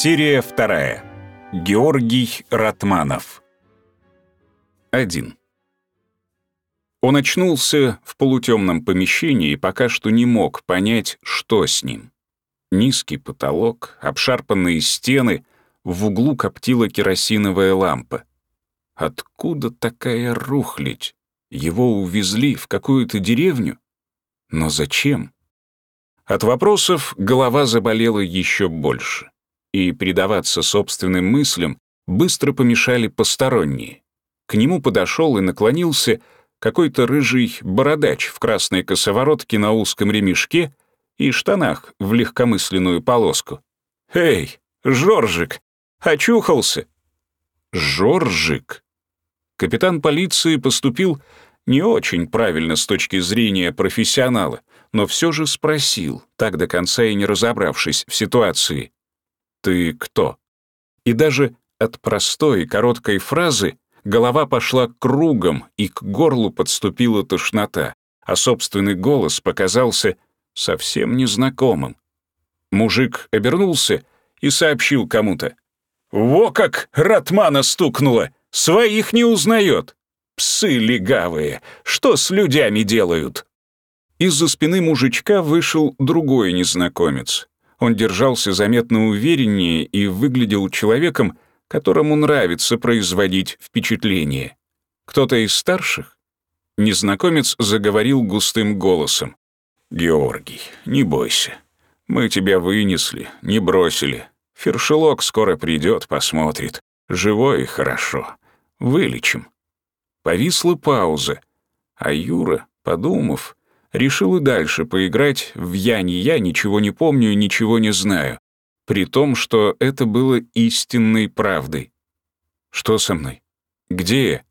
Серия 2. Георгий Ратманов. 1. Он очнулся в полутемном помещении и пока что не мог понять, что с ним. Низкий потолок, обшарпанные стены, в углу коптила керосиновая лампа. Откуда такая рухлядь? Его увезли в какую-то деревню? Но зачем? От вопросов голова заболела еще больше. И предаваться собственным мыслям быстро помешали посторонние. К нему подошел и наклонился какой-то рыжий бородач в красной косоворотке на узком ремешке и штанах в легкомысленную полоску. «Эй, Жоржик, очухался?» Жоржик? Капитан полиции поступил не очень правильно с точки зрения профессионала, но все же спросил, так до конца и не разобравшись в ситуации. «Ты кто?» И даже от простой короткой фразы голова пошла кругом, и к горлу подступила тошнота, а собственный голос показался совсем незнакомым. Мужик обернулся и сообщил кому-то: «Во как Ратмана стукнуло! Своих не узнает! Псы легавые! Что с людьми делают?» Из-за спины мужичка вышел другой незнакомец. Он держался заметно увереннее и выглядел человеком, которому нравится производить впечатление. Кто-то из старших? Незнакомец заговорил густым голосом. «Георгий, не бойся. Мы тебя вынесли, не бросили. Фершелок скоро придет, посмотрит. Живой и хорошо. Вылечим». Повисла пауза, а Юра, подумав, решил и дальше поиграть в «я не я, ничего не помню, ничего не знаю», при том, что это было истинной правдой. «Что со мной? Где я?»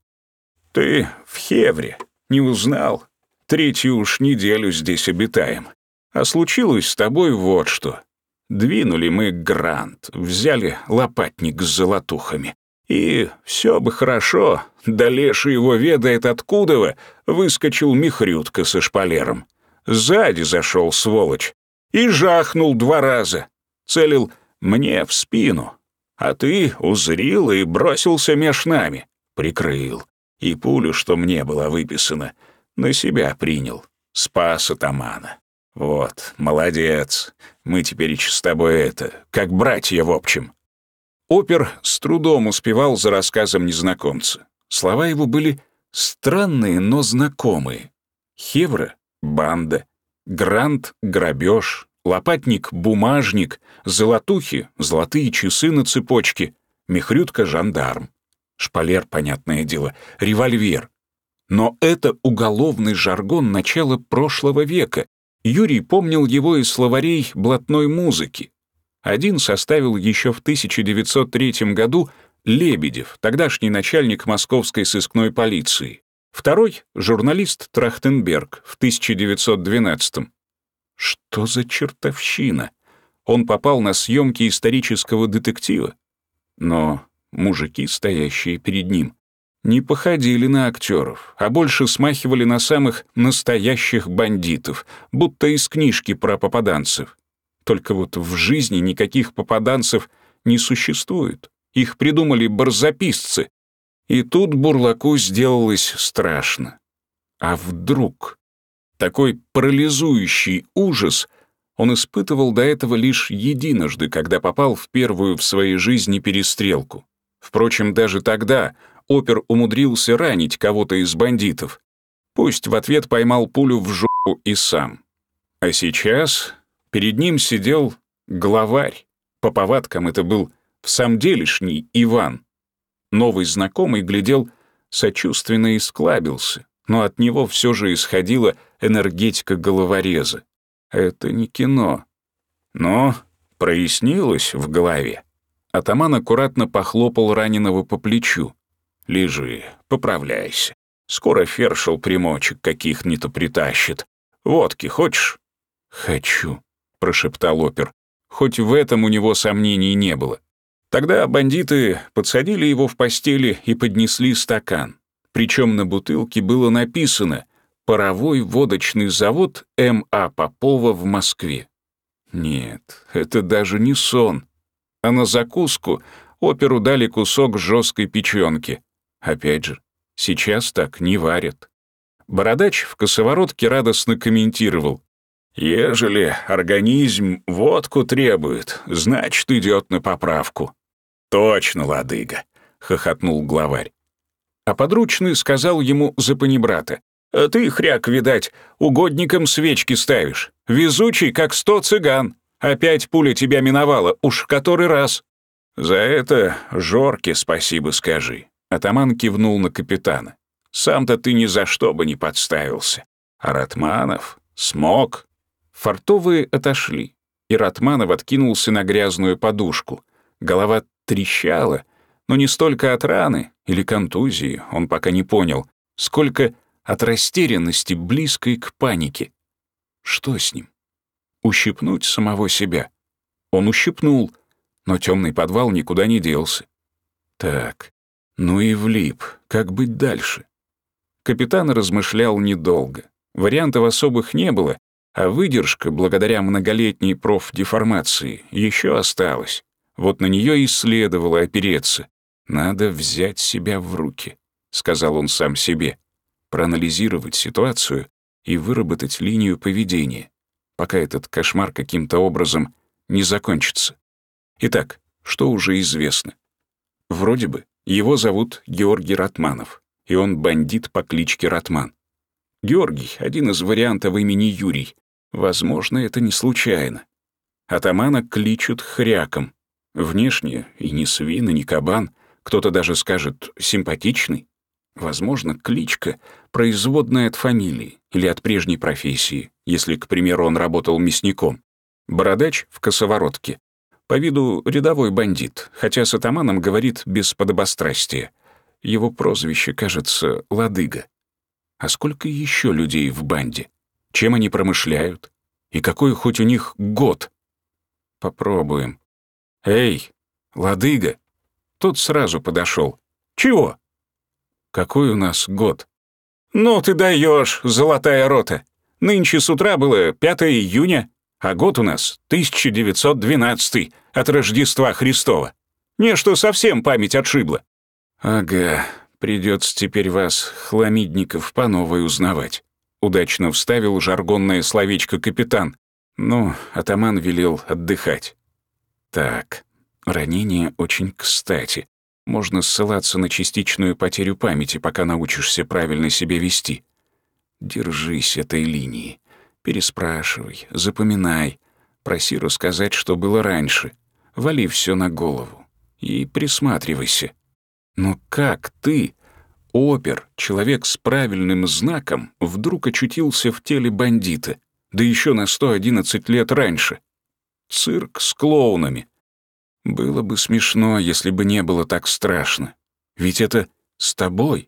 «Ты в Хевре. Не узнал? 3-ю уж неделю здесь обитаем. А случилось с тобой вот что. Двинули мы грант, взяли лопатник с золотухами. И все бы хорошо, да леший его ведает откуда выскочил Михрютка со шпалером. Сзади зашел сволочь и жахнул 2 раза. Целил мне в спину. А ты узрил и бросился меж нами. Прикрыл. И пулю, что мне была выписана, на себя принял. Спас атамана. Вот, молодец. Мы теперь с тобой как братья в общем». Опер с трудом успевал за рассказом незнакомца. Слова его были странные, но знакомые. Хевра — банда, грант — грабеж, лопатник — бумажник, золотухи — золотые часы на цепочке, Михрютка — жандарм, шпалер, понятное дело, револьвер. Но это уголовный жаргон начала прошлого века. Юрий помнил его из словарей блатной музыки. Один составил еще в 1903 году Лебедев, тогдашний начальник московской сыскной полиции. Второй — журналист Трахтенберг в 1912. Что за чертовщина? Он попал на съемки исторического детектива. Но мужики, стоящие перед ним, не походили на актеров, а больше смахивали на самых настоящих бандитов, будто из книжки про попаданцев. Только вот в жизни никаких попаданцев не существует. Их придумали барзаписцы. И тут Бурлаку сделалось страшно. А вдруг? Такой парализующий ужас он испытывал до этого лишь единожды, когда попал в первую в своей жизни перестрелку. Впрочем, даже тогда опер умудрился ранить кого-то из бандитов. Пусть в ответ поймал пулю в жопу и сам. А сейчас перед ним сидел главарь. По повадкам это был всамделишний Иван. Новый знакомый глядел сочувственно и склабился, но от него все же исходила энергетика головореза. Это не кино. Но прояснилось в голове. Атаман аккуратно похлопал раненого по плечу. «Лежи, поправляйся. Скоро фершел примочек каких-нибудь притащит. Водки хочешь?» «Хочу», — прошептал опер. Хоть в этом у него сомнений не было. Тогда бандиты подсадили его в постели и поднесли стакан. Причем на бутылке было написано «Паровой водочный завод М.А. Попова в Москве». Нет, это даже не сон. а на закуску оперу дали кусок жесткой печенки. Опять же, сейчас так не варят. Бородач в косоворотке радостно комментировал: «Ежели организм водку требует, значит, идет на поправку». «Точно, ладыга», — хохотнул главарь. А подручный сказал ему за панибрата: «А ты, хряк, видать, угодникам свечки ставишь. Везучий, как 100 цыган. Опять пуля тебя миновала, уж в который раз». «За это Жорке спасибо скажи», — атаман кивнул на капитана. «Сам-то ты ни за что бы не подставился. А Ратманов смог». Фартовые отошли, и Ратманов откинулся на грязную подушку. Голова трещала, но не столько от раны или контузии, он пока не понял, сколько от растерянности, близкой к панике. Что с ним? Ущипнуть самого себя? Он ущипнул, но темный подвал никуда не делся. Так, ну и влип, как быть дальше? Капитан размышлял недолго. Вариантов особых не было, а выдержка, благодаря многолетней профдеформации, еще осталась. Вот на нее и следовало опереться. «Надо взять себя в руки», — сказал он сам себе, проанализировать ситуацию и выработать линию поведения, пока этот кошмар каким-то образом не закончится. Итак, что уже известно? Вроде бы его зовут Георгий Ратманов, и он бандит по кличке Ратман. Георгий — один из вариантов имени Юрий. Возможно, это не случайно. Атамана кличут Хряком. Внешне и не свин, и не кабан, кто-то даже скажет «симпатичный». Возможно, кличка производная от фамилии или от прежней профессии, если, к примеру, он работал мясником. Бородач в косоворотке. По виду рядовой бандит, хотя с атаманом говорит без подобострастия. Его прозвище, кажется, Ладыга. А сколько еще людей в банде? Чем они промышляют? И какой хоть у них год? Попробуем. «Эй, Ладыга!» Тот сразу подошел. «Чего?» «Какой у нас год?» «Ну ты даешь, золотая рота! Нынче с утра было 5 июня, а год у нас 1912 от Рождества Христова. Не, что совсем память отшибла». «Ага, придется теперь вас, хламидников, по новой узнавать», — удачно вставил жаргонное словечко капитан. Ну, атаман велел отдыхать. Так, ранение очень кстати. Можно ссылаться на частичную потерю памяти, пока научишься правильно себя вести. Держись этой линии. Переспрашивай, запоминай. Проси рассказать, что было раньше. Вали все на голову. И присматривайся. Но как ты, опер, человек с правильным знаком, вдруг очутился в теле бандита, да еще на 111 лет раньше? Цирк с клоунами. Было бы смешно, если бы не было так страшно. Ведь это с тобой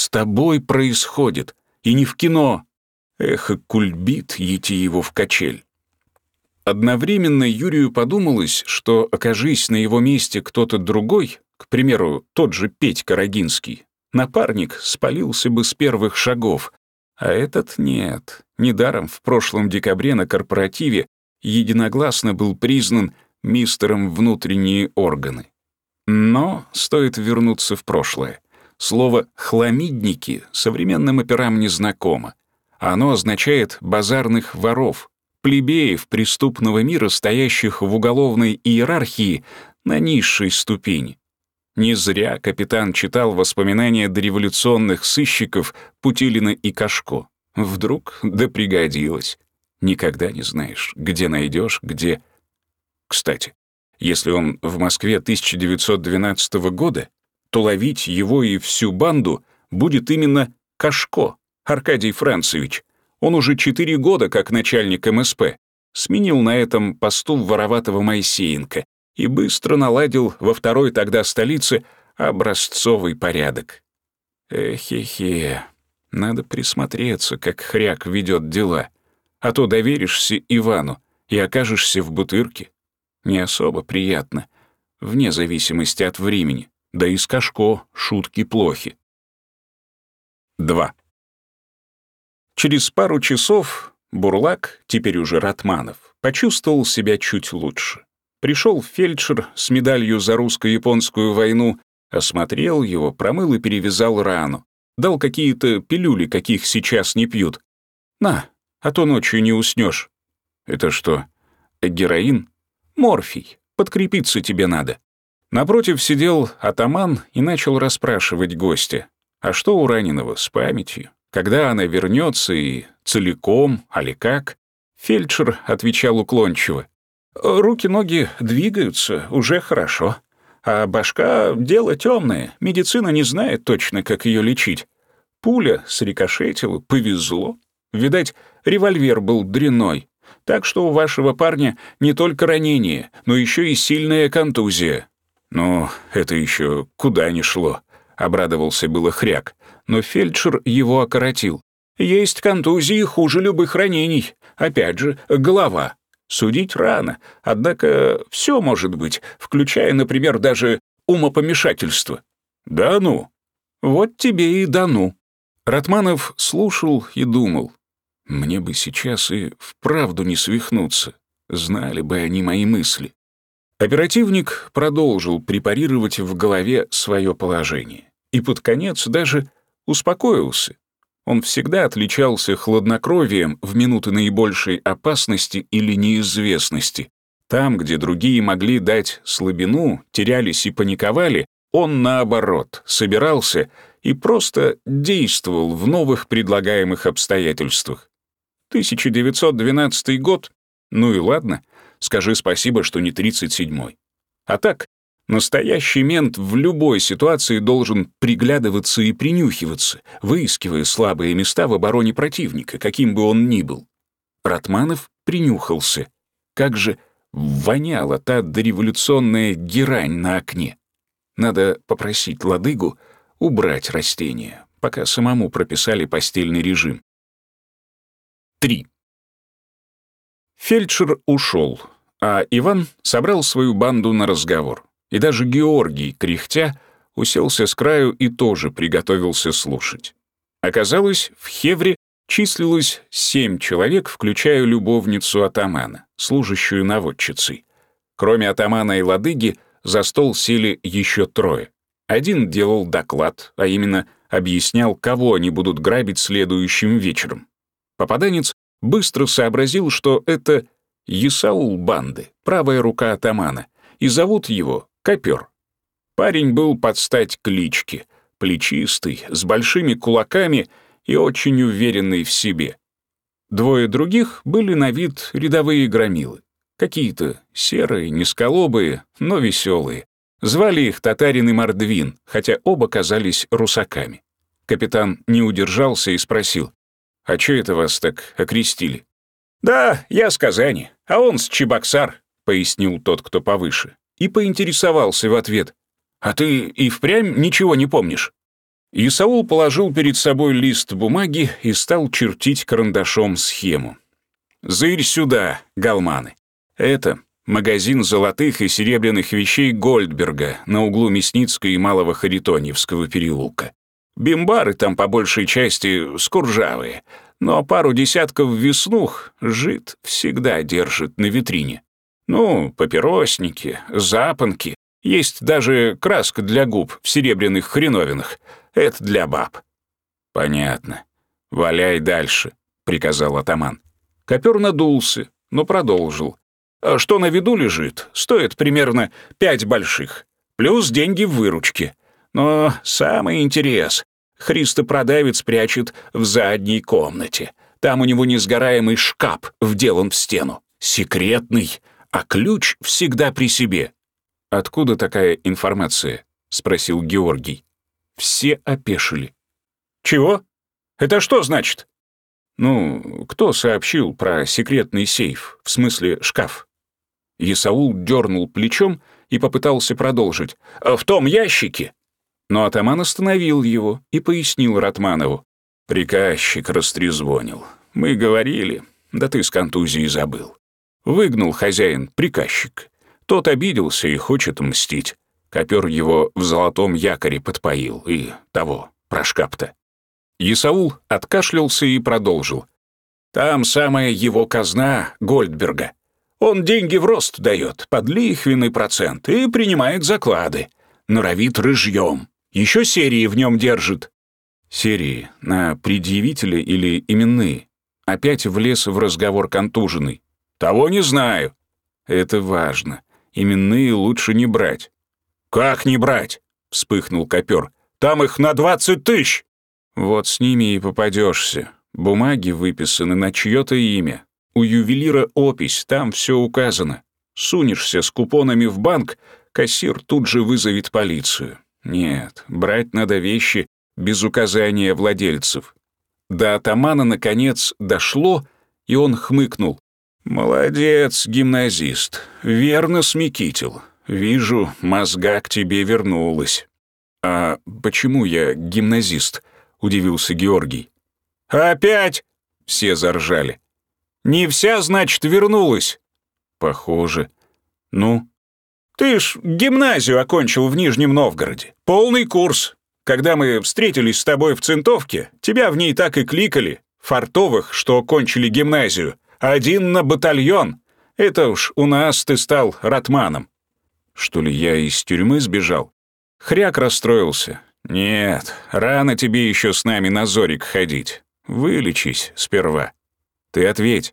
происходит, и не в кино. Эх, и кульбит идти его в качель. Одновременно Юрию подумалось, что, окажись на его месте кто-то другой, к примеру, тот же Петька Рогинский, напарник спалился бы с первых шагов, а этот нет. Недаром в прошлом декабре на корпоративе единогласно был признан мистером внутренние органы. Но стоит вернуться в прошлое. Слово «хламидники» современным операм не знакомо. Оно означает базарных воров, плебеев преступного мира, стоящих в уголовной иерархии на низшей ступени. Не зря капитан читал воспоминания дореволюционных сыщиков Путилина и Кашко. Вдруг да пригодилось. Никогда не знаешь, где найдешь, где... Кстати, если он в Москве 1912 года, то ловить его и всю банду будет именно Кашко, Аркадий Францевич. Он уже 4 года как начальник МСП. Сменил на этом посту вороватого Моисеенко и быстро наладил во второй тогда столице образцовый порядок. Эхе-хе, надо присмотреться, как хряк ведет дела, а то доверишься Ивану и окажешься в бутырке. Не особо приятно, вне зависимости от времени, да и с Кашко шутки плохи. 2. Через пару часов Бурлак, теперь уже Ратманов, почувствовал себя чуть лучше. Пришел фельдшер с медалью за русско-японскую войну, осмотрел его, промыл и перевязал рану. Дал какие-то пилюли, каких сейчас не пьют. На, а то ночью не уснешь. Это что, героин? Морфий. Подкрепиться тебе надо. Напротив сидел атаман и начал расспрашивать гостя. А что у раненого с памятью? Когда она вернется и целиком, али как? Фельдшер отвечал уклончиво. Руки-ноги двигаются, уже хорошо. А башка — дело темное, медицина не знает точно, как ее лечить. Пуля срикошетила, повезло. Видать, револьвер был дрянной. Так что у вашего парня не только ранение, но еще и сильная контузия. Ну, это еще куда ни шло, обрадовался было Хряк, но фельдшер его окоротил. Есть контузии хуже любых ранений. Опять же, голова. Судить рано, однако все может быть, включая, например, даже умопомешательство. Да ну? Вот тебе и да ну. Ратманов слушал и думал. Мне бы сейчас и вправду не свихнуться. Знали бы они мои мысли. Оперативник продолжил препарировать в голове свое положение. И под конец даже успокоился. Он всегда отличался хладнокровием в минуты наибольшей опасности или неизвестности. Там, где другие могли дать слабину, терялись и паниковали, он, наоборот, собирался и просто действовал в новых предлагаемых обстоятельствах. 1912 год? Ну и ладно, скажи спасибо, что не 37-й. А так, настоящий мент в любой ситуации должен приглядываться и принюхиваться, выискивая слабые места в обороне противника, каким бы он ни был. Ратманов принюхался. Как же воняла та дореволюционная герань на окне. Надо попросить Ладыгу убрать растения, пока самому прописали постельный режим. 3. Фельдшер ушел, а Иван собрал свою банду на разговор. И даже Георгий, кряхтя, уселся с краю и тоже приготовился слушать. Оказалось, в Хевре числилось 7 человек, включая любовницу атамана, служащую наводчицей. Кроме атамана и Ладыги, за стол сели еще 3. Один делал доклад, а именно объяснял, кого они будут грабить следующим вечером. Попаданец быстро сообразил, что это Исаул банды, правая рука атамана, и зовут его Копер. Парень был под стать кличке, плечистый, с большими кулаками и очень уверенный в себе. 2 других были на вид рядовые громилы. Какие-то серые, низколобые, но веселые. Звали их Татарин и Мордвин, хотя оба казались русаками. Капитан не удержался и спросил, «А чё это вас так окрестили?» «Да, я с Казани, а он с Чебоксар», — пояснил тот, кто повыше, и поинтересовался в ответ, «А ты и впрямь ничего не помнишь?» Исаул положил перед собой лист бумаги и стал чертить карандашом схему. «Зырь сюда, галманы. Это магазин золотых и серебряных вещей Гольдберга на углу Мясницкой и Малого Харитоньевского переулка. Бимбары там по большей части скуржавые, но пару десятков веснух жид всегда держит на витрине. Ну, папиросники, запонки, есть даже краска для губ в серебряных хреновинах. Это для баб». «Понятно. Валяй дальше», — приказал атаман. Копер надулся, но продолжил. «А что на виду лежит, стоит примерно 5 больших, плюс деньги в выручке. Но самый интерес Христопродавец прячет в задней комнате. Там у него несгораемый шкаф вделан в стену. Секретный, а ключ всегда при себе». «Откуда такая информация?» — спросил Георгий. Все опешили. «Чего? Это что значит?» «Ну, кто сообщил про секретный сейф, в смысле шкаф?» Исаул дернул плечом и попытался продолжить. «В том ящике». Но атаман остановил его и пояснил Ратманову. «Приказчик растрезвонил. Мы говорили, да ты с контузией забыл. Выгнал хозяин приказчик. Тот обиделся и хочет мстить. Копер его в золотом якоре подпоил и того, про шкаф-то». Исаул откашлялся и продолжил. «Там самая его казна Гольдберга. Он деньги в рост дает, под лихвенный процент, и принимает заклады. Норовит рыжьем. Еще серии в нем держит». «Серии на предъявителя или именные?» Опять влез в разговор контуженный. «Того не знаю». «Это важно. Именные лучше не брать». «Как не брать?» — вспыхнул Копер. «Там их на 20 тысяч!» «Вот с ними и попадешься. Бумаги выписаны на чье-то имя. У ювелира опись, там все указано. Сунешься с купонами в банк, кассир тут же вызовет полицию. Нет, брать надо вещи без указания владельцев». До атамана, наконец, дошло, и он хмыкнул. «Молодец, гимназист, верно смекитил. Вижу, мозга к тебе вернулась». «А почему я гимназист?» — удивился Георгий. «Опять?» — все заржали. «Не вся, значит, вернулась?» «Похоже. Ну?» «Ты ж гимназию окончил в Нижнем Новгороде. Полный курс. Когда мы встретились с тобой в Центовке, тебя в ней так и кликали. Фартовых, что окончили гимназию. 1 на батальон. Это уж у нас ты стал ратманом». «Что ли, я из тюрьмы сбежал?» Хряк расстроился. «Нет, рано тебе еще с нами на Зорик ходить. Вылечись сперва. Ты ответь».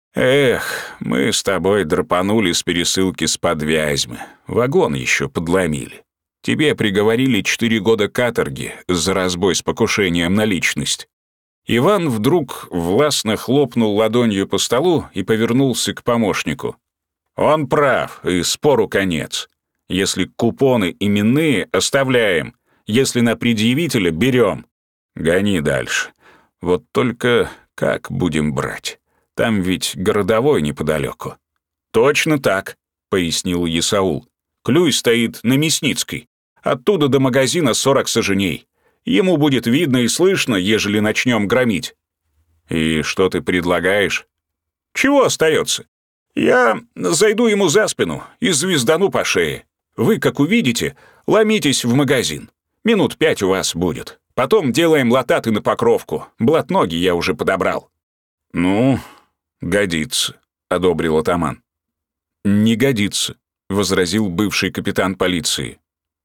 «Эх, мы с тобой драпанули с пересылки с-под Вязьмы. Вагон еще подломили. Тебе приговорили 4 года каторги за разбой с покушением на личность». Иван вдруг властно хлопнул ладонью по столу и повернулся к помощнику. «Он прав, и спору конец. Если купоны именные, оставляем. Если на предъявителя, берем. Гони дальше. Вот только как будем брать? Там ведь городовой неподалеку». «Точно так», — пояснил Исаул. «Клюй стоит на Мясницкой. Оттуда до магазина 40 саженей. Ему будет видно и слышно, ежели начнем громить». «И что ты предлагаешь?» «Чего остается? Я зайду ему за спину и звездану по шее. Вы, как увидите, ломитесь в магазин. Минут 5 у вас будет. Потом делаем лататы на покровку. Блатноги я уже подобрал». «Ну, годится», — одобрил атаман. «Не годится», — возразил бывший капитан полиции.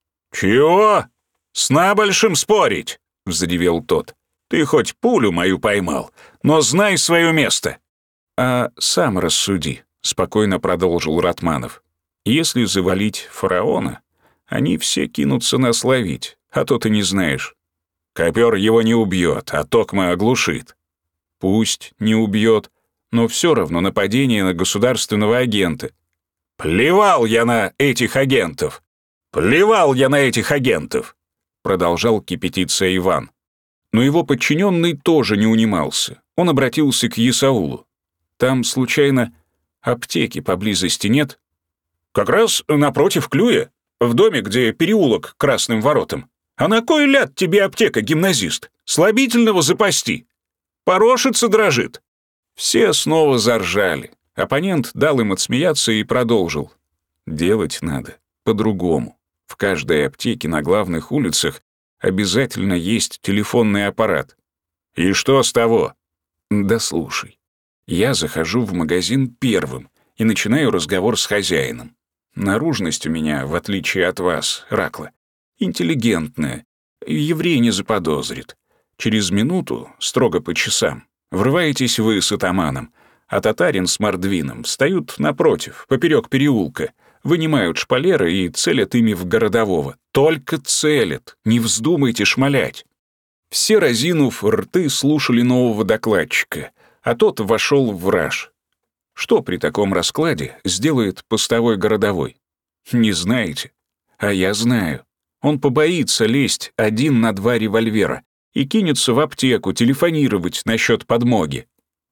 «Чего? С набольшим спорить?» — взревел тот. «Ты хоть пулю мою поймал, но знай свое место». «А сам рассуди», — спокойно продолжил Ратманов. «Если завалить фараона, они все кинутся нас ловить, а то ты не знаешь. Копер его не убьет, а токмо оглушит». «Пусть не убьет, но все равно нападение на государственного агента». «Плевал я на этих агентов! Плевал я на этих агентов!» Продолжал кипятиться Иван. Но его подчиненный тоже не унимался. Он обратился к Исаулу. «Там, случайно, аптеки поблизости нет?» «Как раз напротив Клюя, в доме, где переулок к Красным воротам. А на кой ляд тебе аптека, гимназист? Слабительного запасти. Порошица дрожит». Все снова заржали. Оппонент дал им отсмеяться и продолжил. «Делать надо по-другому. В каждой аптеке на главных улицах обязательно есть телефонный аппарат». «И что с того?» «Да слушай. Я захожу в магазин первым и начинаю разговор с хозяином. Наружность у меня, в отличие от вас, Ракла, интеллигентная. Еврей не заподозрит. Через минуту, строго по часам, врываетесь вы с атаманом, а татарин с мордвином встают напротив, поперек переулка, вынимают шпалеры и целят ими в городового. Только целят, не вздумайте шмалять». Все, разинув рты, слушали нового докладчика, а тот вошел в раж. Что при таком раскладе сделает постовой городовой? Не знаете? А я знаю. Он побоится лезть 1 на 2 револьвера и кинется в аптеку телефонировать насчет подмоги.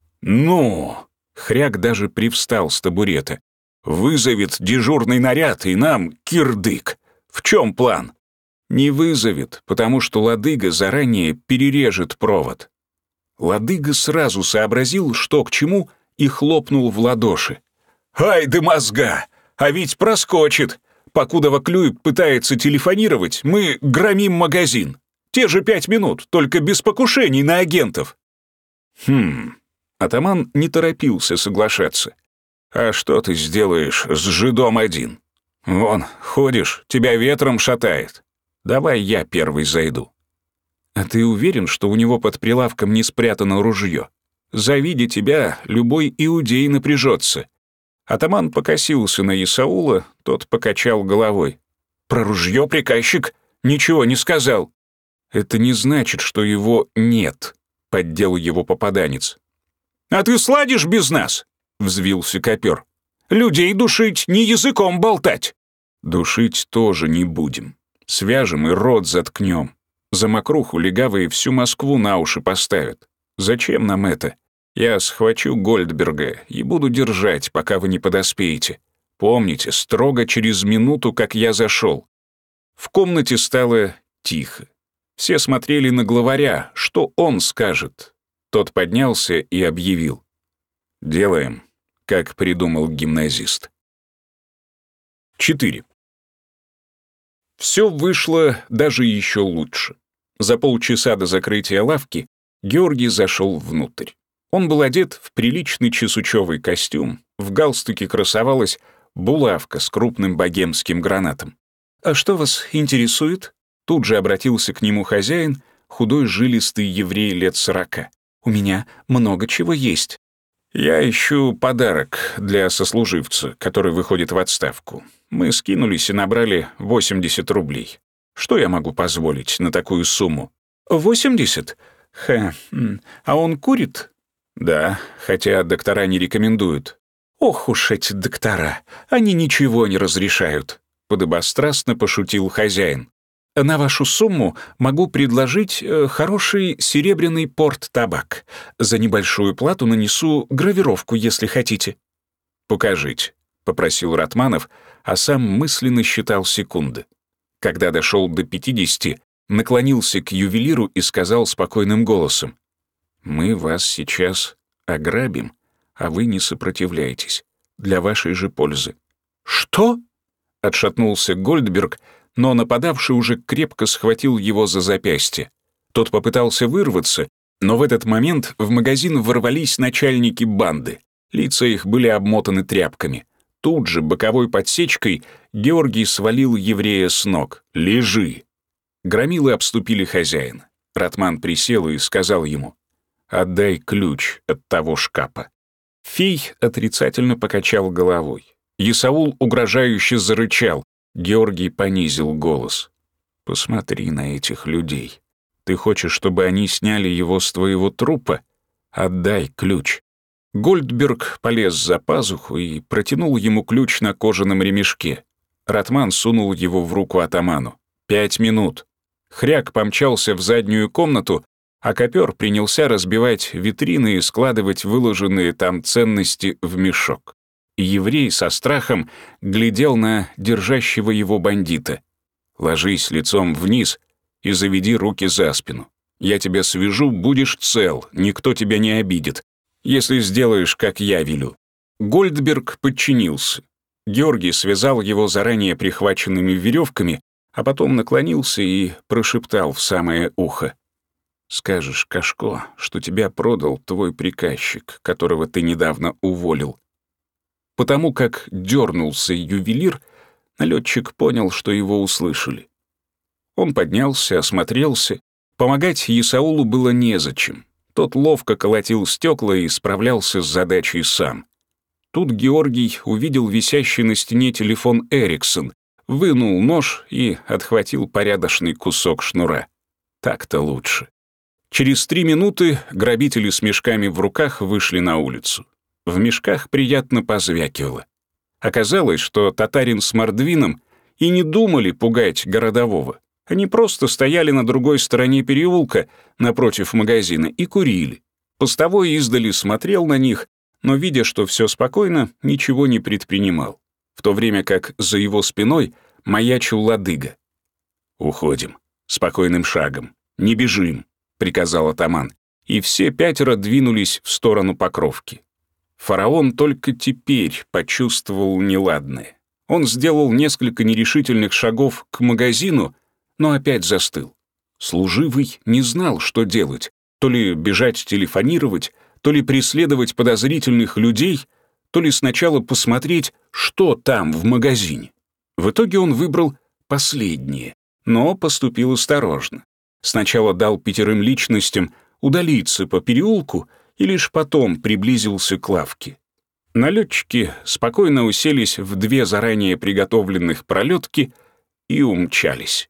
«Ну!» — Хряк даже привстал с табурета. «Вызовет дежурный наряд, и нам кирдык. В чем план?» «Не вызовет, потому что Ладыга заранее перережет провод». Ладыга сразу сообразил, что к чему, и хлопнул в ладоши. «Ай да мозга! А ведь проскочит! Покуда Клюй пытается телефонировать, мы громим магазин. Те же 5 минут, только без покушений на агентов». Атаман не торопился соглашаться. «А что ты сделаешь с жидом один? Вон, ходишь, тебя ветром шатает. Давай я первый зайду». «А ты уверен, что у него под прилавком не спрятано ружье? Завидя тебя, любой иудей напряжется». Атаман покосился на Исаула, тот покачал головой. «Про ружье приказчик ничего не сказал». «Это не значит, что его нет», — поддел его попаданец. «А ты сладишь без нас?» — взвился копер. «Людей душить, не языком болтать». «Душить тоже не будем. Свяжем и рот заткнем. За мокруху легавые всю Москву на уши поставят. Зачем нам это? Я схвачу Гольдберга и буду держать, пока вы не подоспеете. Помните, строго через минуту, как я зашел». В комнате стало тихо. Все смотрели на главаря, что он скажет. Тот поднялся и объявил: «Делаем, как придумал гимназист». 4. Все вышло даже еще лучше. За полчаса до закрытия лавки Георгий зашел внутрь. Он был одет в приличный чесучевый костюм, в галстуке красовалась булавка с крупным богемским гранатом. «А что вас интересует?» Тут же обратился к нему хозяин, худой жилистый еврей лет 40. «У меня много чего есть». «Я ищу подарок для сослуживца, который выходит в отставку. Мы скинулись и набрали 80 рублей. Что я могу позволить на такую сумму?» 80? А он курит?» «Да, хотя доктора не рекомендуют». «Ох уж эти доктора, они ничего не разрешают», — подобострастно пошутил хозяин. «На вашу сумму могу предложить хороший серебряный порт-табак. За небольшую плату нанесу гравировку, если хотите». «Покажите», — попросил Ратманов, а сам мысленно считал секунды. Когда дошел до 50, наклонился к ювелиру и сказал спокойным голосом: «Мы вас сейчас ограбим, а вы не сопротивляйтесь. Для вашей же пользы». «Что?» — отшатнулся Гольдберг, но нападавший уже крепко схватил его за запястье. Тот попытался вырваться, но в этот момент в магазин ворвались начальники банды. Лица их были обмотаны тряпками. Тут же боковой подсечкой Георгий свалил еврея с ног. «Лежи!» Громилы обступили хозяина. Ратман присел и сказал ему: «Отдай ключ от того шкафа». Фей отрицательно покачал головой. Исаул угрожающе зарычал. Георгий понизил голос. «Посмотри на этих людей. Ты хочешь, чтобы они сняли его с твоего трупа? Отдай ключ». Гольдберг полез за пазуху и протянул ему ключ на кожаном ремешке. Ратман сунул его в руку атаману. 5 минут. Хряк помчался в заднюю комнату, а копер принялся разбивать витрины и складывать выложенные там ценности в мешок. Еврей со страхом глядел на держащего его бандита. «Ложись лицом вниз и заведи руки за спину. Я тебя свяжу, будешь цел, никто тебя не обидит, если сделаешь, как я велю». Гольдберг подчинился. Георгий связал его заранее прихваченными веревками, а потом наклонился и прошептал в самое ухо: «Скажешь Кашко, что тебя продал твой приказчик, которого ты недавно уволил». Потому как дернулся ювелир, налетчик понял, что его услышали. Он поднялся, осмотрелся. Помогать Исаулу было незачем. Тот ловко колотил стекла и справлялся с задачей сам. Тут Георгий увидел висящий на стене телефон Эриксон, вынул нож и отхватил порядочный кусок шнура. Так-то лучше. Через 3 минуты грабители с мешками в руках вышли на улицу. В мешках приятно позвякивало. Оказалось, что татарин с мордвином и не думали пугать городового. Они просто стояли на другой стороне переулка, напротив магазина, и курили. Постовой издали смотрел на них, но, видя, что все спокойно, ничего не предпринимал. В то время как за его спиной маячил ладыга. «Уходим. Спокойным шагом. Не бежим», — приказал атаман. И все 5 двинулись в сторону Покровки. Фараон только теперь почувствовал неладное. Он сделал несколько нерешительных шагов к магазину, но опять застыл. Служивый не знал, что делать. То ли бежать телефонировать, то ли преследовать подозрительных людей, то ли сначала посмотреть, что там в магазине. В итоге он выбрал последнее, но поступил осторожно. Сначала дал 5 личностям удалиться по переулку и лишь потом приблизился к лавке. Налетчики спокойно уселись в 2 заранее приготовленных пролетки и умчались.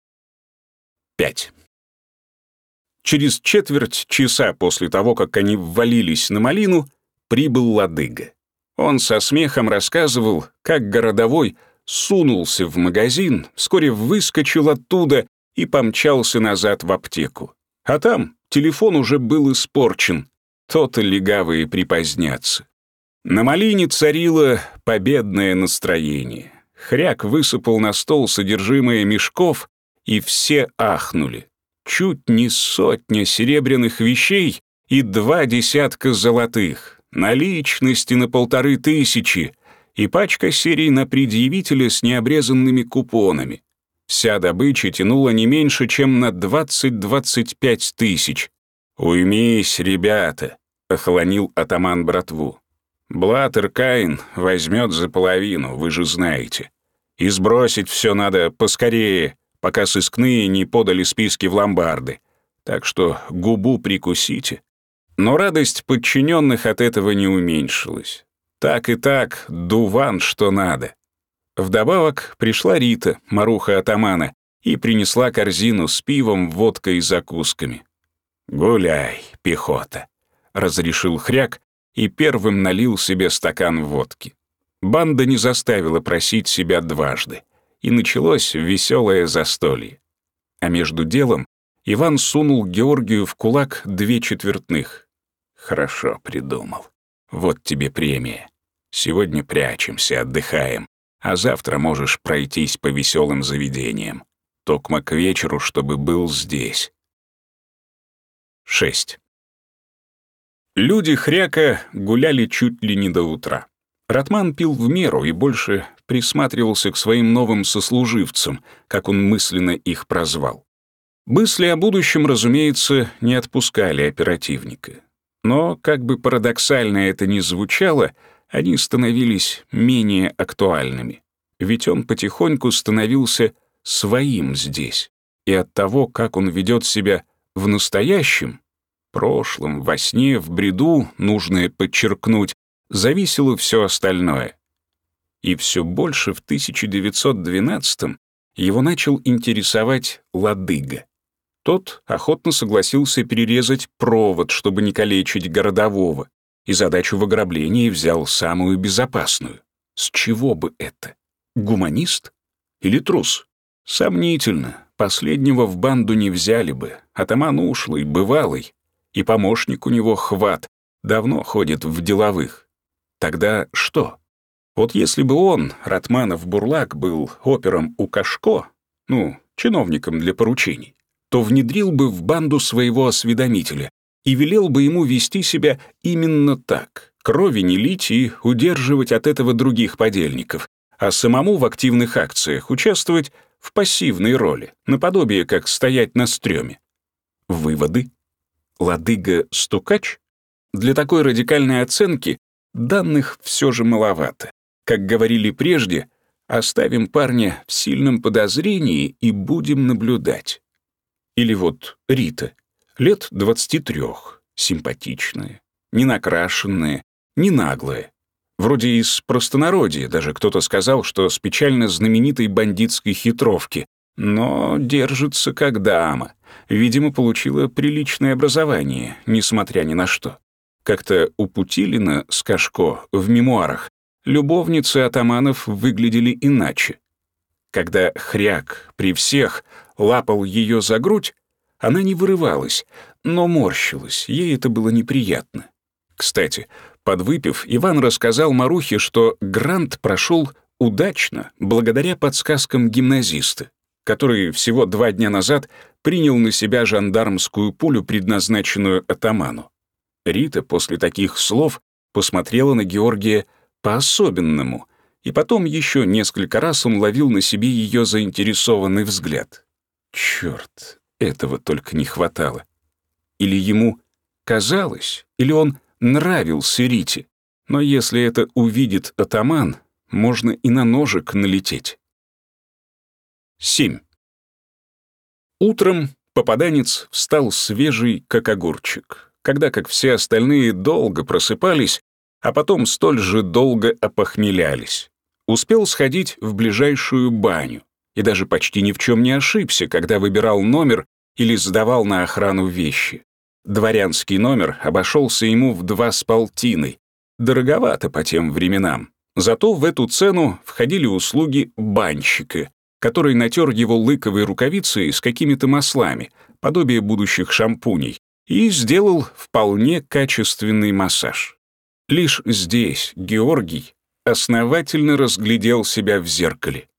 5. Через четверть часа после того, как они ввалились на малину, прибыл Ладыга. Он со смехом рассказывал, как городовой сунулся в магазин, вскоре выскочил оттуда и помчался назад в аптеку. А там телефон уже был испорчен, то-то легавые припозднятся. На малине царило победное настроение. Хряк высыпал на стол содержимое мешков, и все ахнули. Чуть не 100 серебряных вещей и 2 десятка золотых, наличности на 1500 и пачка серий на предъявителя с необрезанными купонами. Вся добыча тянула не меньше, чем на 20-25 тысяч. «Уймись, ребята», — охолонил атаман братву. «Блатер Каин возьмет за половину, вы же знаете. И сбросить все надо поскорее, пока сыскные не подали списки в ломбарды. Так что губу прикусите». Но радость подчиненных от этого не уменьшилась. Так и так, дуван что надо. Вдобавок пришла Рита, маруха атамана, и принесла корзину с пивом, водкой и закусками. «Гуляй, пехота», — разрешил Хряк и первым налил себе стакан водки. Банда не заставила просить себя дважды, и началось веселое застолье. А между делом Иван сунул Георгию в кулак 2 четвертных. «Хорошо придумал. Вот тебе премия. Сегодня прячемся, отдыхаем, а завтра можешь пройтись по веселым заведениям. Токма к вечеру, чтобы был здесь». 6. Люди Хряка гуляли чуть ли не до утра. Ратман пил в меру и больше присматривался к своим новым сослуживцам, как он мысленно их прозвал. Мысли о будущем, разумеется, не отпускали оперативника. Но, как бы парадоксально это ни звучало, они становились менее актуальными. Ведь он потихоньку становился своим здесь. И от того, как он ведет себя в настоящем, прошлом, во сне, в бреду, нужное подчеркнуть, зависело все остальное. И все больше в 1912-м его начал интересовать Ладыга. Тот охотно согласился перерезать провод, чтобы не калечить городового, и задачу в ограблении взял самую безопасную. С чего бы это? Гуманист? Или трус? Сомнительно. Последнего в банду не взяли бы. Атаман ушлый, бывалый. И помощник у него Хват давно ходит в деловых. Тогда что? Вот если бы он, Ратманов-Бурлак, был опером у Кашко, чиновником для поручений, то внедрил бы в банду своего осведомителя и велел бы ему вести себя именно так, крови не лить и удерживать от этого других подельников, а самому в активных акциях участвовать в пассивной роли, наподобие как стоять на стреме. Выводы? Ладыга — стукач? Для такой радикальной оценки данных все же маловато. Как говорили прежде, оставим парня в сильном подозрении и будем наблюдать. Или вот Рита, лет 23, симпатичная, не накрашенная, не наглая. Вроде из простонародья, даже кто-то сказал, что с печально знаменитой бандитской хитровки, но держится как дама. Видимо, получила приличное образование, несмотря ни на что. Как-то у Путилина с Кашко в мемуарах любовницы атаманов выглядели иначе. Когда Хряк при всех лапал ее за грудь, она не вырывалась, но морщилась, ей это было неприятно. Кстати, подвыпив, Иван рассказал Марухе, что грант прошел удачно благодаря подсказкам гимназиста, который всего 2 дня назад принял на себя жандармскую пулю, предназначенную атаману. Рита после таких слов посмотрела на Георгия по-особенному, и потом еще несколько раз он ловил на себе ее заинтересованный взгляд. Черт, этого только не хватало. Или ему казалось, или он нравился Рите. Но если это увидит атаман, можно и на ножик налететь. 7. Утром попаданец встал свежий, как огурчик, когда, как все остальные, долго просыпались, а потом столь же долго опохмелялись. Успел сходить в ближайшую баню и даже почти ни в чем не ошибся, когда выбирал номер или сдавал на охрану вещи. Дворянский номер обошелся ему в 2,5. Дороговато по тем временам. Зато в эту цену входили услуги банщика, который натер его лыковой рукавицей с какими-то маслами, подобие будущих шампуней, и сделал вполне качественный массаж. Лишь здесь Георгий основательно разглядел себя в зеркале.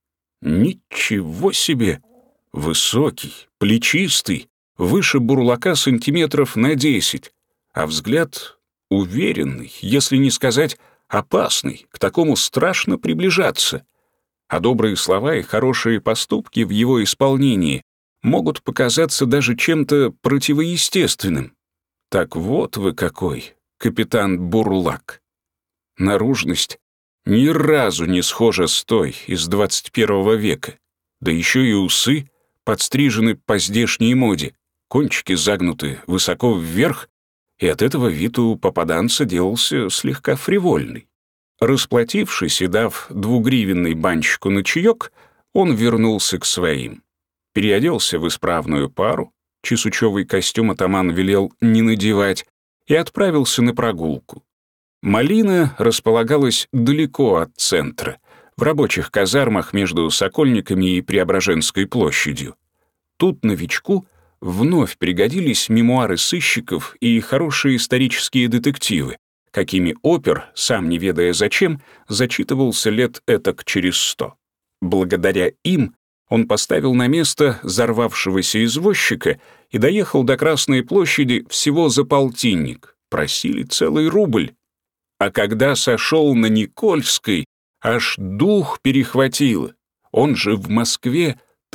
Ничего себе! Высокий, плечистый, выше бурлака сантиметров на 10, а взгляд уверенный, если не сказать опасный, к такому страшно приближаться. А добрые слова и хорошие поступки в его исполнении могут показаться даже чем-то противоестественным. Так вот вы какой, капитан Бурлак. Наружность ни разу не схожа с той из 21 века, да еще и усы подстрижены по здешней моде, кончики загнуты высоко вверх, и от этого вид у попаданца делался слегка фривольный. Расплатившись и дав 2-гривенный банщику на чаек, он вернулся к своим. Переоделся в исправную пару, чесучевый костюм атаман велел не надевать, и отправился на прогулку. Малина располагалась далеко от центра, в рабочих казармах между Сокольниками и Преображенской площадью. Тут новичку вновь пригодились мемуары сыщиков и хорошие исторические детективы, какими опер, сам не ведая зачем, зачитывался лет этак через 100. Благодаря им он поставил на место взорвавшегося извозчика и доехал до Красной площади всего за полтинник. Просили целый рубль. А когда сошел на Никольской, аж дух перехватило. Он же в Москве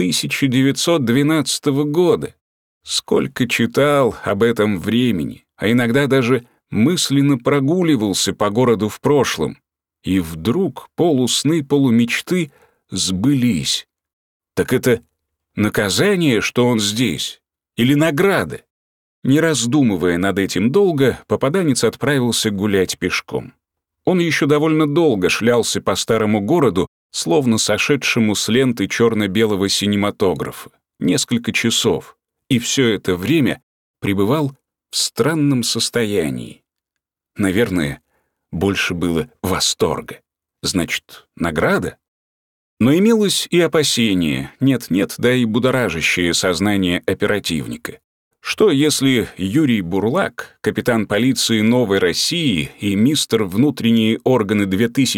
1912 года. Сколько читал об этом времени, а иногда даже мысленно прогуливался по городу в прошлом. И вдруг полусны, полумечты сбылись. Так это наказание, что он здесь, или награда? Не раздумывая над этим долго, попаданец отправился гулять пешком. Он еще довольно долго шлялся по старому городу, словно сошедшему с ленты черно-белого синематографа. Несколько часов. И все это время пребывал в странном состоянии. Наверное, больше было восторга. Значит, награда? Но имелось и опасение, нет-нет, да и будоражащее сознание оперативника. Что если Юрий Бурлак, капитан полиции Новой России и мистер внутренние органы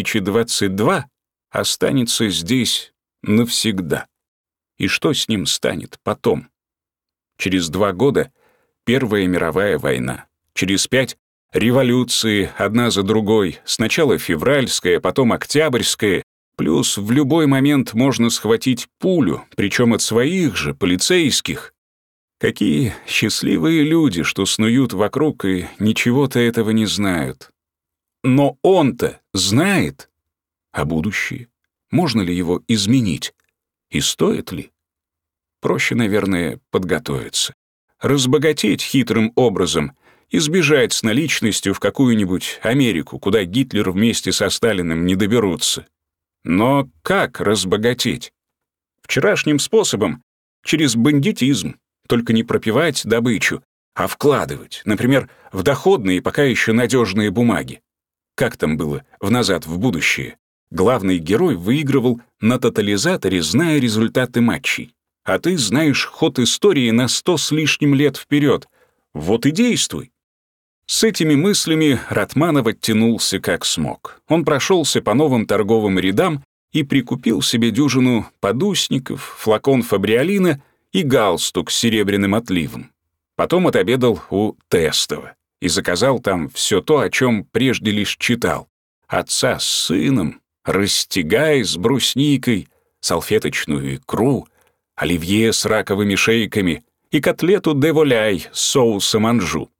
2022, останется здесь навсегда? И что с ним станет потом? Через 2 года Первая мировая война, через 5 революции, одна за другой, сначала февральская, потом октябрьская, плюс в любой момент можно схватить пулю, причем от своих же полицейских. Какие счастливые люди, что снуют вокруг и ничего-то этого не знают. Но он-то знает. А будущее? Можно ли его изменить? И стоит ли? Проще, наверное, подготовиться. Разбогатеть хитрым образом, избежать с наличностью в какую-нибудь Америку, куда Гитлер вместе со Сталиным не доберутся. Но как разбогатеть? Вчерашним способом, через бандитизм, только не пропивать добычу, а вкладывать, например, в доходные пока еще надежные бумаги. Как там было в «Назад в будущее»? Главный герой выигрывал на тотализаторе, зная результаты матчей. А ты знаешь ход истории на 100 с лишним лет вперед. Вот и действуй. С этими мыслями Ратманов оттянулся как смог. Он прошелся по новым торговым рядам и прикупил себе дюжину подусников, флакон фабриолина и галстук с серебряным отливом. Потом отобедал у Тестова и заказал там все то, о чем прежде лишь читал. Отца с сыном, растягай с брусникой, салфеточную икру, оливье с раковыми шейками и котлету де воляй с соусом анжу.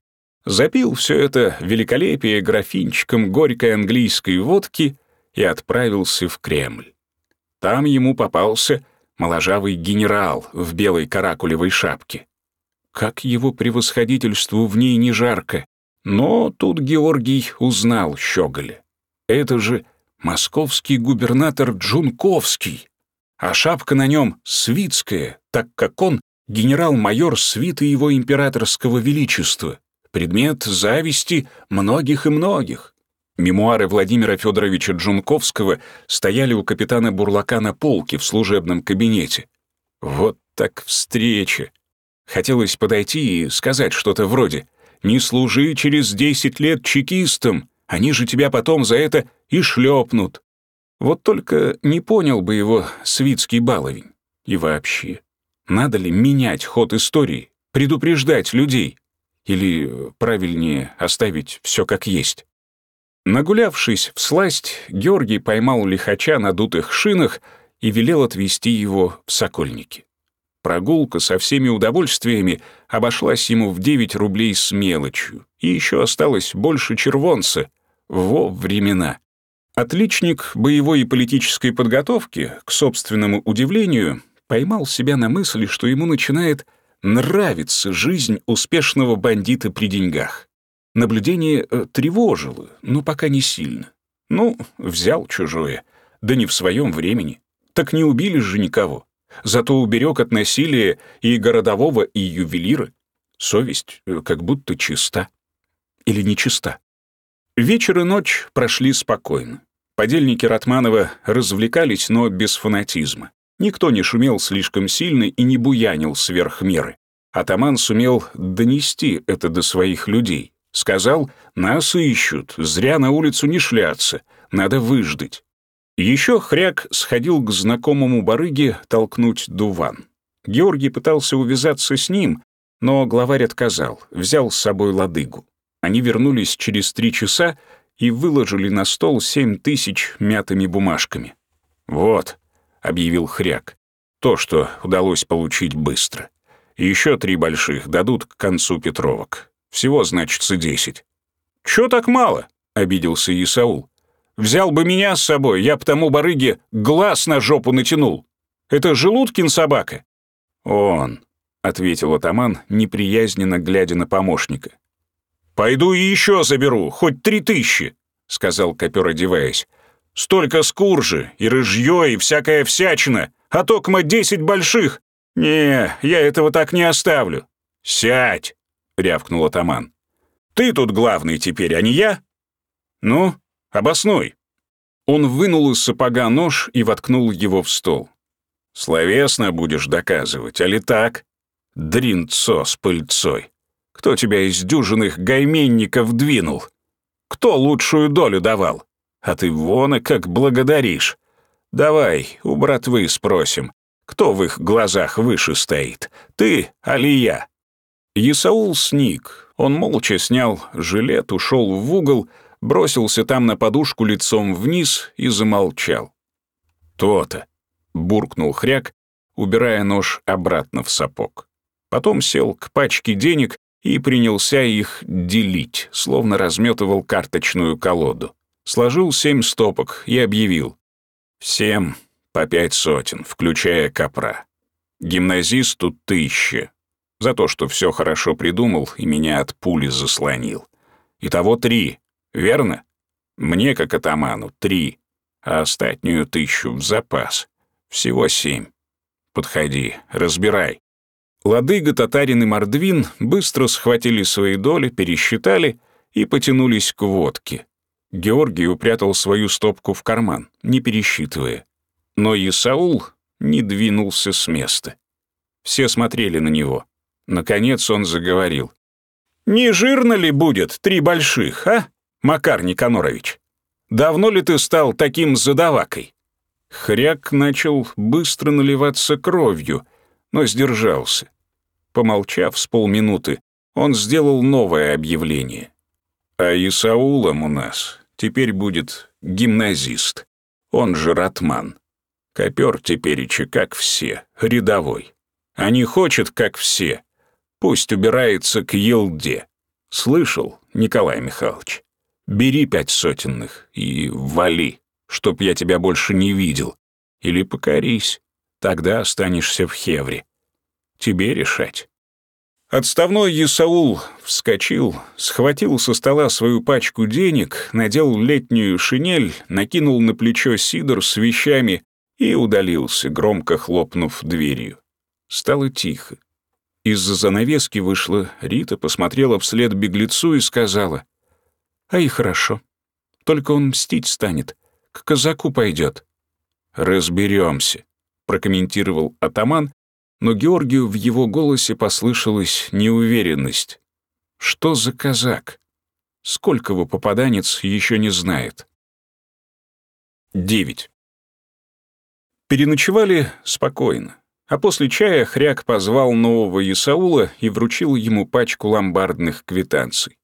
Запил все это великолепие графинчиком горькой английской водки и отправился в Кремль. Там ему попался моложавый генерал в белой каракулевой шапке. Как его превосходительству в ней не жарко. Но тут Георгий узнал щеголя. Это же московский губернатор Джунковский, а шапка на нем свитская, так как он генерал-майор свиты его императорского величества, предмет зависти многих и многих. Мемуары Владимира Федоровича Джунковского стояли у капитана Бурлака на полке в служебном кабинете. Вот так встреча. Хотелось подойти и сказать что-то вроде «Не служи через 10 лет чекистам, они же тебя потом за это и шлепнут». Вот только не понял бы его свитский баловень. И вообще, надо ли менять ход истории, предупреждать людей? Или, правильнее, оставить все как есть? Нагулявшись всласть, Георгий поймал лихача на дутых шинах и велел отвезти его в Сокольники. Прогулка со всеми удовольствиями обошлась ему в 9 рублей с мелочью, и еще осталось больше червонца. Во времена. Отличник боевой и политической подготовки, к собственному удивлению, поймал себя на мысли, что ему начинает нравиться жизнь успешного бандита при деньгах. Наблюдение тревожило, но пока не сильно. Взял чужое, да не в своем времени. Так не убили же никого. Зато уберег от насилия и городового, и ювелира. Совесть как будто чиста. Или не чиста. Вечер и ночь прошли спокойно. Подельники Ратманова развлекались, но без фанатизма. Никто не шумел слишком сильно и не буянил сверх меры. Атаман сумел донести это до своих людей. Сказал, нас ищут, зря на улицу не шляться, надо выждать. Еще Хряк сходил к знакомому барыге толкнуть дуван. Георгий пытался увязаться с ним, но главарь отказал, взял с собой Ладыгу. Они вернулись через 3 часа и выложили на стол 7000 мятыми бумажками. «Вот», — объявил Хряк, — «то, что удалось получить быстро. Еще 3 больших дадут к концу Петровок. Всего, значится, 10. «Чё так мало?» — обиделся Исаул. «Взял бы меня с собой, я б тому барыге глаз на жопу натянул. Это Желудкин собака?» «Он», — ответил атаман, неприязненно глядя на помощника. «Пойду и еще заберу, хоть 3000», — сказал копер, одеваясь. «Столько скур же, и рыжье, и всякая всячина, а токмо 10 больших. Не, я этого так не оставлю». «Сядь!» — рявкнул атаман. «Ты тут главный теперь, а не я? Ну, обоснуй». Он вынул из сапога нож и воткнул его в стол. «Словесно будешь доказывать, али так? Дринцо с пыльцой. Кто тебя из дюжинных гайменников двинул? Кто лучшую долю давал? А ты вон и как благодаришь. Давай, у братвы спросим, кто в их глазах выше стоит, ты али я?» Исаул сник. Он молча снял жилет, ушел в угол, бросился там на подушку лицом вниз и замолчал. «То-то», — буркнул Хряк, убирая нож обратно в сапог. Потом сел к пачке денег и принялся их делить, словно разметывал карточную колоду. Сложил 7 стопок и объявил: «Всем по 5 сотен, включая копра. Гимназисту 1000. За то, что все хорошо придумал и меня от пули заслонил. Итого 3, верно? Мне, как атаману, 3, а остатнюю 1000 в запас. Всего 7. Подходи, разбирай». Ладыга, татарин и мордвин быстро схватили свои доли, пересчитали и потянулись к водке. Георгий упрятал свою стопку в карман, не пересчитывая. Но Исаул не двинулся с места. Все смотрели на него. Наконец он заговорил. «Не жирно ли будет 3 больших, а, Макар Никанорович? Давно ли ты стал таким задавакой?» Хряк начал быстро наливаться кровью, но сдержался. Помолчав с полминуты, он сделал новое объявление. «А Исаулом у нас теперь будет гимназист, он же Ратман. Копер тепереча как все, рядовой. А не хочет как все, пусть убирается к елде. Слышал, Николай Михайлович? Бери 5 сотенных и вали, чтоб я тебя больше не видел. Или покорись, тогда останешься в Хевре. Тебе решать». Отставной Исаул вскочил, схватил со стола свою пачку денег, надел летнюю шинель, накинул на плечо сидор с вещами и удалился, громко хлопнув дверью. Стало тихо. Из-за занавески вышла Рита, посмотрела вслед беглецу и сказала: «А и хорошо. Только он мстить станет, к казаку пойдет». «Разберемся», — прокомментировал атаман, но Георгию в его голосе послышалась неуверенность. Что за казак? Сколького попаданец еще не знает. 9. Переночевали спокойно, а после чая Хряк позвал нового Исаула и вручил ему пачку ломбардных квитанций.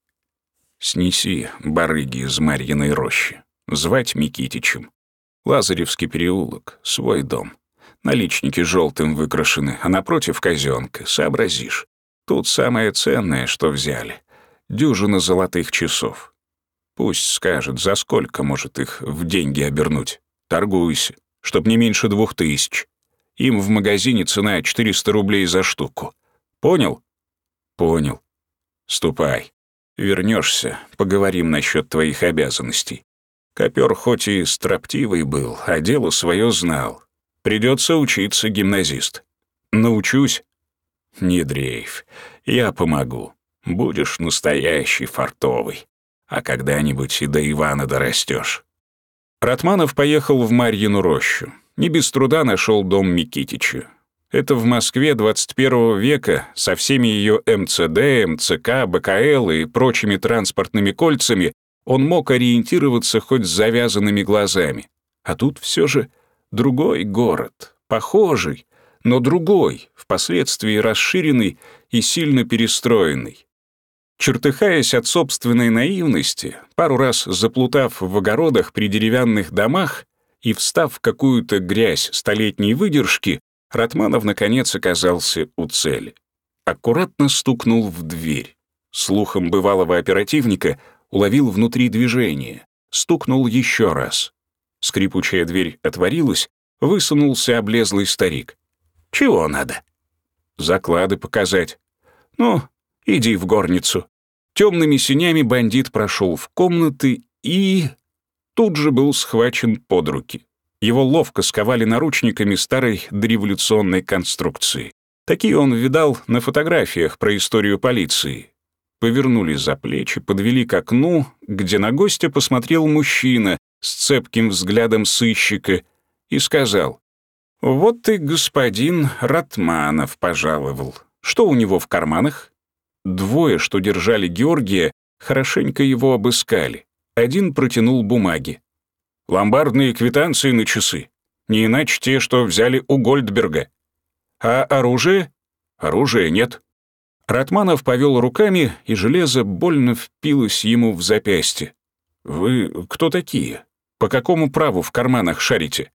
«Снеси барыги из Марьиной рощи. Звать Микитичем. Лазаревский переулок, свой дом. Наличники желтым выкрашены, а напротив казёнка, сообразишь. Тут самое ценное, что взяли. Дюжина золотых часов. Пусть скажет, за сколько может их в деньги обернуть. Торгуйся, чтоб не меньше 2000. Им в магазине цена 400 рублей за штуку. Понял?» «Понял. Ступай. Вернешься, поговорим насчет твоих обязанностей. Копер хоть и строптивый был, а дело свое знал. Придется учиться, гимназист». «Научусь?» «Не дрейфь, я помогу. Будешь настоящий фартовый. А когда-нибудь и до Ивана дорастешь». Ратманов поехал в Марьину рощу. Не без труда нашел дом Микитича. Это в Москве 21 века со всеми ее МЦД, МЦК, БКЛ и прочими транспортными кольцами он мог ориентироваться хоть с завязанными глазами. А тут все же другой город, похожий, но другой, впоследствии расширенный и сильно перестроенный. Чертыхаясь от собственной наивности, пару раз заплутав в огородах при деревянных домах и встав в какую-то грязь столетней выдержки, Ратманов наконец оказался у цели. Аккуратно стукнул в дверь. Слухом бывалого оперативника уловил внутри движение. Стукнул еще раз. Скрипучая дверь отворилась, высунулся облезлый старик. «Чего надо?» «Заклады показать». «Ну, иди в горницу». Темными синями бандит прошел в комнаты и тут же был схвачен под руки. Его ловко сковали наручниками старой дореволюционной конструкции. Такие он видал на фотографиях про историю полиции. Повернули за плечи, подвели к окну, где на гостя посмотрел мужчина с цепким взглядом сыщика и сказал: «Вот ты, господин Ратманов, пожаловал. Что у него в карманах?» Двое, что держали Георгия, хорошенько его обыскали. Один протянул бумаги. «Ломбардные квитанции на часы. Не иначе те, что взяли у Гольдберга. А оружие?» «Оружия нет». Ратманов повел руками, и железо больно впилось ему в запястье. «Вы кто такие? По какому праву в карманах шарите?»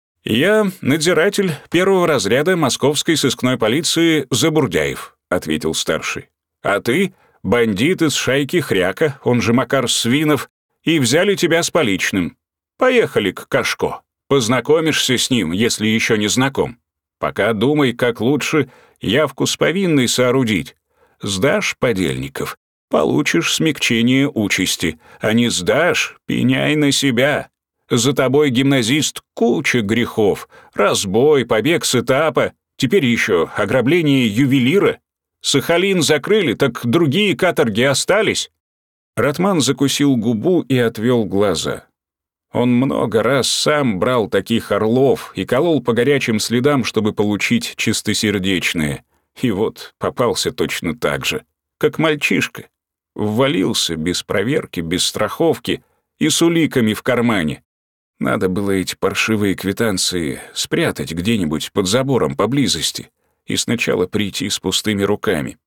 «Я надзиратель первого разряда московской сыскной полиции Забурдяев», — ответил старший. «А ты — бандит из шайки Хряка, он же Макар Свинов, и взяли тебя с поличным. Поехали к Кашко. Познакомишься с ним, если еще не знаком. Пока думай, как лучше явку с повинной соорудить. Сдашь подельников — получишь смягчение участи, а не сдашь — пеняй на себя. За тобой, гимназист, куча грехов. Разбой, побег с этапа, теперь еще ограбление ювелира. Сахалин закрыли, так другие каторги остались». Ратман закусил губу и отвел глаза. Он много раз сам брал таких орлов и колол по горячим следам, чтобы получить чистосердечное. И вот попался точно так же, как мальчишка. Ввалился без проверки, без страховки и с уликами в кармане. Надо было эти паршивые квитанции спрятать где-нибудь под забором поблизости и сначала прийти с пустыми руками.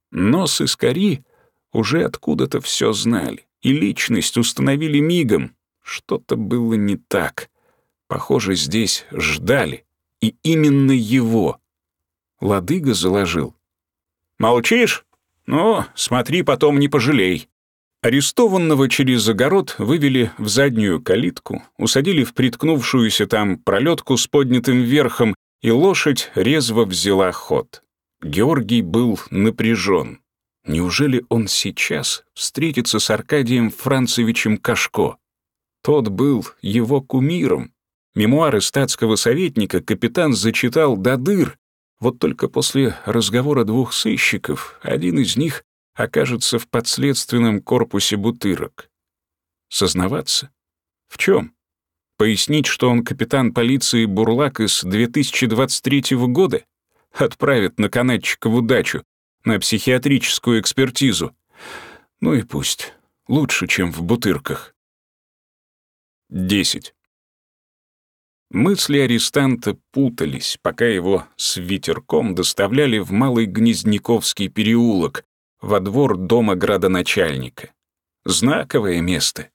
Но сыскари уже откуда-то все знали, и личность установили мигом. Что-то было не так. Похоже, здесь ждали, и именно его. Ладыга заложил. «Молчишь? Но смотри, потом не пожалей». Арестованного через огород вывели в заднюю калитку, усадили в приткнувшуюся там пролетку с поднятым верхом, и лошадь резво взяла ход. Георгий был напряжен. Неужели он сейчас встретится с Аркадием Францевичем Кашко? Тот был его кумиром. Мемуары статского советника капитан зачитал до дыр. Вот только после разговора двух сыщиков один из них окажется в подследственном корпусе Бутырок. Сознаваться? В чем? Пояснить, что он капитан полиции Бурлак из 2023 года? Отправят на канатчика в удачу, на психиатрическую экспертизу. Ну и пусть. Лучше, чем в Бутырках. 10. Мысли арестанта путались, пока его с ветерком доставляли в Малый Гнездниковский переулок, во двор дома градоначальника. Знаковое место.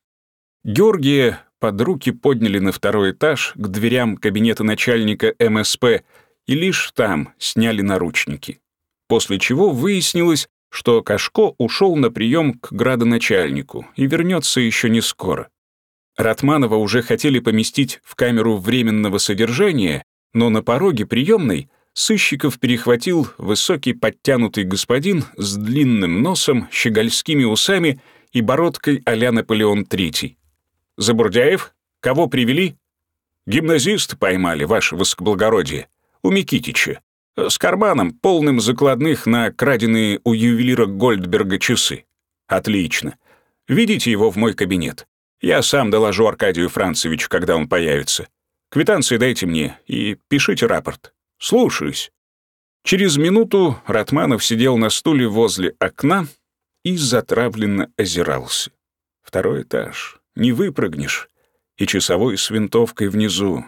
Георгия под руки подняли на второй этаж к дверям кабинета начальника МСП и лишь там сняли наручники. После чего выяснилось, что Кашко ушел на прием к градоначальнику и вернется еще не скоро. Ратманова уже хотели поместить в камеру временного содержания, но на пороге приемной сыщиков перехватил высокий подтянутый господин с длинным носом, щегольскими усами и бородкой а-ля Наполеон III. «Забурдяев? Кого привели?» «Гимназиста поймали, ваше высокоблагородие, у Микитича, с карманом, полным закладных на краденые у ювелира Гольдберга часы». «Отлично. Ведите его в мой кабинет. Я сам доложу Аркадию Францевичу, когда он появится. Квитанции дайте мне и пишите рапорт». «Слушаюсь». Через минуту Ратманов сидел на стуле возле окна и затравленно озирался. Второй этаж. Не выпрыгнешь. И часовой с винтовкой внизу.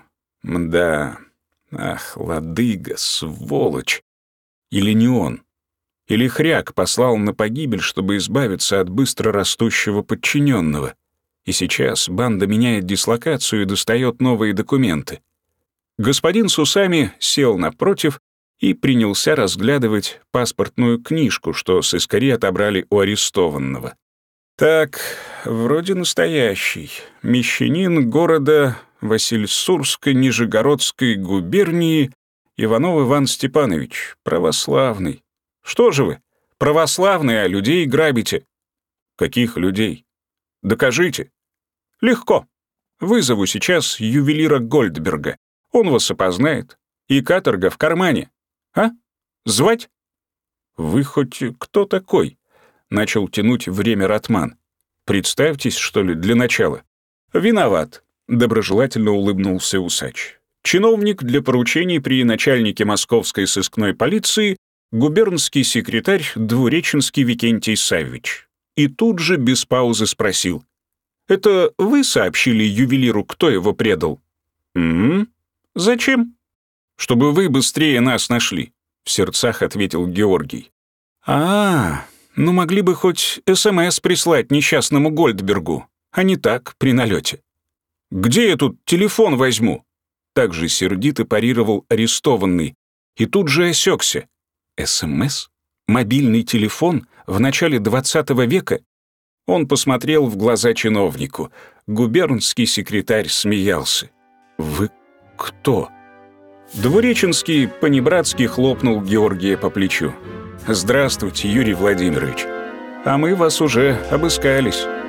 Мда. Ах, ладыга, сволочь. Или не он? Или хряк послал на погибель, чтобы избавиться от быстро растущего подчиненного? И сейчас банда меняет дислокацию и достает новые документы. Господин с усами сел напротив и принялся разглядывать паспортную книжку, что сыскари отобрали у арестованного. Так, вроде настоящий. Мещанин города Васильсурской Нижегородской губернии Иванов Иван Степанович, православный. Что же вы, православные, а людей грабите? Каких людей? Докажите. Легко. Вызову сейчас ювелира Гольдберга. Он вас опознает. И каторга в кармане. А? Звать? Вы хоть кто такой? Начал тянуть время Ратман. Представьтесь, что ли, для начала. Виноват. Доброжелательно улыбнулся усач. Чиновник для поручений при начальнике московской сыскной полиции, губернский секретарь Двуреченский Викентий Саввич. И тут же без паузы спросил. «Это вы сообщили ювелиру, кто его предал?» «М-м? Зачем?» «Чтобы вы быстрее нас нашли», — в сердцах ответил Георгий. Ну могли бы хоть СМС прислать несчастному Гольдбергу, а не так, при налете. «Где я тут телефон возьму?» Также сердито парировал арестованный и тут же осекся. СМС? Мобильный телефон в начале 20 века? Он посмотрел в глаза чиновнику. Губернский секретарь смеялся. «Вы кто?» Двуреченский понебратски хлопнул Георгия по плечу. «Здравствуйте, Юрий Владимирович. А мы вас уже обыскались».